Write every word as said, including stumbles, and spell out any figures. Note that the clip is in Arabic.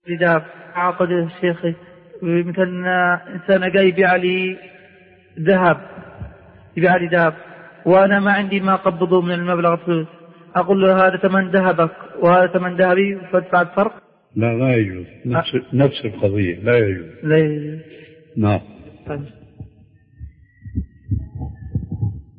ذهب عقد الشيخ، مثلا إنسان جاي يبيع لي ذهب يبيع لي ذهب وأنا ما عندي ما قبضه من المبلغ الفلوس، أقول له هذا ثمن ذهبك وهذا ثمن ذهبي فادفع الفرق؟ لا لا يجوز، نفس, نفس القضية لا يجوز. لا يجوز. نعم. طيب.